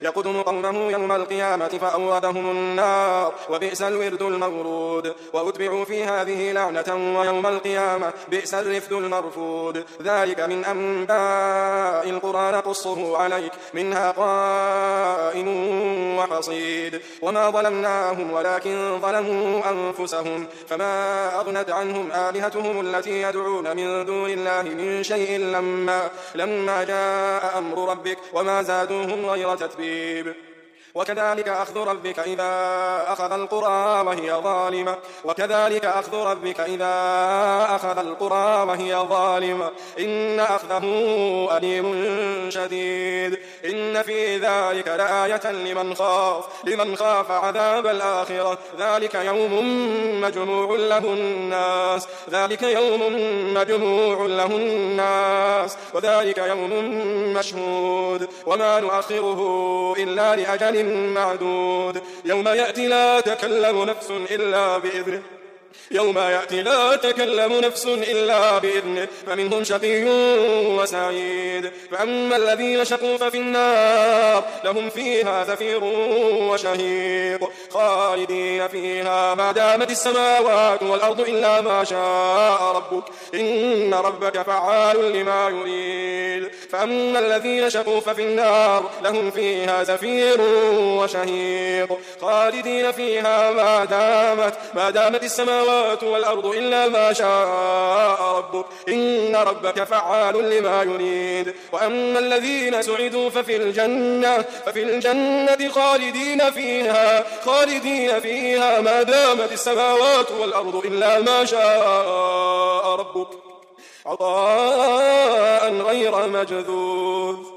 يقدم قومه يوم القيامة فأوردهم النار وبئس الورد المورود وأتبعوا في هذه لعنة ويوم القيامة بئس الرفد المرفود ذلك من أنباء القرى نقصه عليك منها قائم وحصيد وما ظلمناهم ولكن ظلموا أنفسهم فما أغنت عنهم آلهتهم التي يدعون من دون الله من شيء لما جاء أمر ربك وما زادوهم غير تتبيب وكذلك أخذ ربك إذا أخذ القرى وهي ظالمة إن أخذه أليم شديد إن في ذلك لآية لمن خاف عذاب الآخرة ذلك يوم مجموع له الناس وذلك يوم مشهود وما نؤخره إلا لأجل معدود يوم يأتي لا تكلم نفس إلا بإذنه فمنهم شقي وسعيد فأما الذين شقوا ففي النار لهم فيها زفير وشهيق خالدين فيها ما دامت السماوات والأرض إلا ما شاء ربك إن ربك فعال لما يريد فأما الذين شقوا ففي النار لهم فيها زفير وشهيق خالدين فيها ما دامت السماوات والأرض إلا ما شاء ربك إن ربك فعال لما يريد وأما الذين سعدوا ففي الجنة خالدين فيها ما دامت السماوات والأرض إلا ما شاء ربك عطاء غير مجذوذ